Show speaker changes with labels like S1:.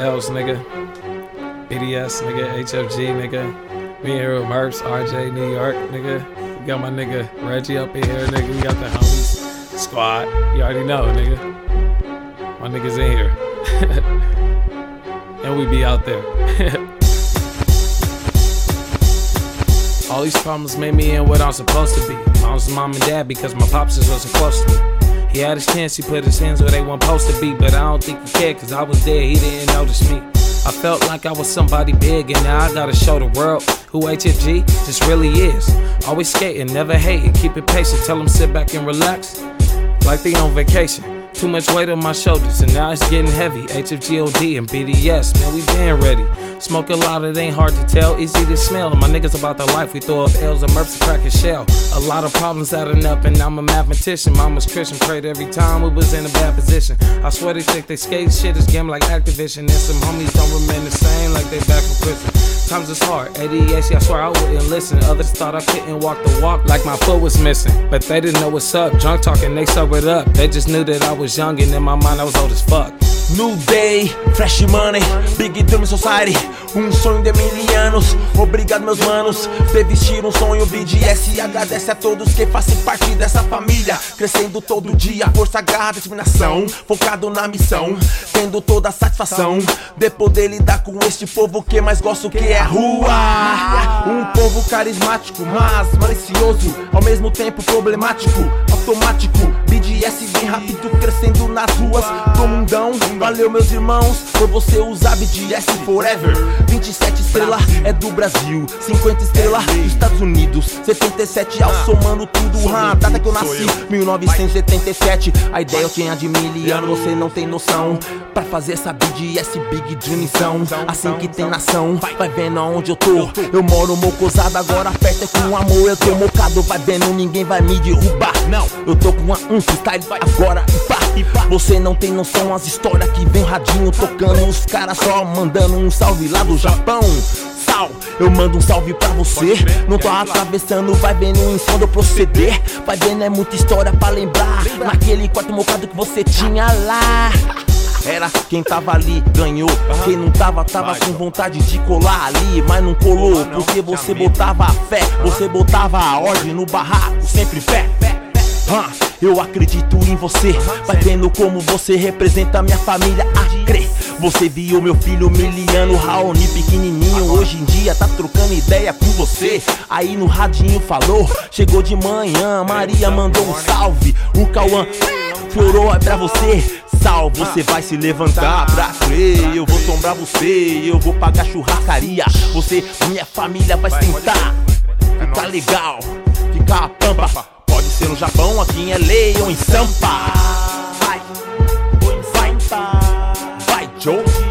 S1: L's, nigga. BDS, nigga. HFG, nigga. We in here with Merps, RJ, New York, nigga. We got my nigga Reggie up in here, nigga. We got the homies squad. You already know, nigga. My niggas in here. And we be out there. All these problems made me in what I'm supposed to be. Mom's mom and dad because my pops just wasn't close to me. He had his chance, he put his hands where they weren't supposed to be, but I don't think he cared cause I was there, he didn't notice me. I felt like I was somebody big and now I gotta show the world who HFG just really is. Always skating, never hating, keep it patient, tell them sit back and relax like they on vacation. Too much weight on my shoulders and now it's getting heavy. HFGOD and BDS, man, we been ready. Smoke a lot, it ain't hard to tell, easy to smell. And my niggas about their life, we throw up L's and Merps to crack a shell. A lot of problems adding up and I'm a mathematician. Mama's Christian, prayed every time we was in a bad position. I swear they think they skate shit is game like Activision. And some homies don't remain the same like they back from prison. Times it's hard, ADHD, I swear I wouldn't listen. Others thought I couldn't walk the walk like my foot was missing. But they didn't know what's up, drunk talking, they sobered up. They just knew that I was young and in my mind I was old as fuck.
S2: New day, fresh money, Big Dream Society, sonho de mil anos. Obrigado meus manos, desistir sonho. BDS agradece a todos que fazem parte dessa família. Crescendo todo dia, força, garra, determinação. Focado na missão, tendo toda a satisfação de poder lidar com este povo que mais gosto que é a rua. Um povo carismático, mas malicioso, ao mesmo tempo problemático, automático. BDS bem rápido, crescendo nas ruas do mundão. Valeu meus irmãos, por você usar BDS forever. 27 estrelas é do Brasil, 50 estrelas dos Estados Unidos, 77 ao somando tudo. Data que eu nasci, 1977. A ideia eu tinha de mil anos, você não tem noção. Pra fazer essa BDS Big Dream são assim que tem nação. Vai vendo aonde eu tô, eu moro mocosado, agora perto é com amor. Eu tô mocado, vai vendo, ninguém vai me derrubar. Não, eu tô com um freestyle agora e pá. Você não tem noção, as histórias que vem radinho tocando. Os caras só mandando um salve lá do Japão. Sal, eu mando um salve pra você. Não tô atravessando, vai vendo em som do proceder. Vai vendo, é muita história pra lembrar. Naquele quarto mocado que você tinha lá. Era quem tava ali, ganhou. Quem não tava, tava com vontade de colar ali, mas não colou, porque você botava a fé, você botava a ordem no barraco, sempre fé. Eu acredito em você, vai vendo como você representa a minha família a crer. Você viu meu filho miliano, Raoni pequenininho, hoje em dia tá trocando ideia com você. Aí no radinho falou, chegou de manhã, Maria mandou um salve. O Cauã florou pra você. Salve, você vai se levantar pra crer. Eu vou tombrar você, eu vou pagar churrascaria. Você, minha família vai sentar. Fica legal, fica a pampa. Pode ser no Japão, aqui em LA ou em Sampa. Vai, Joe.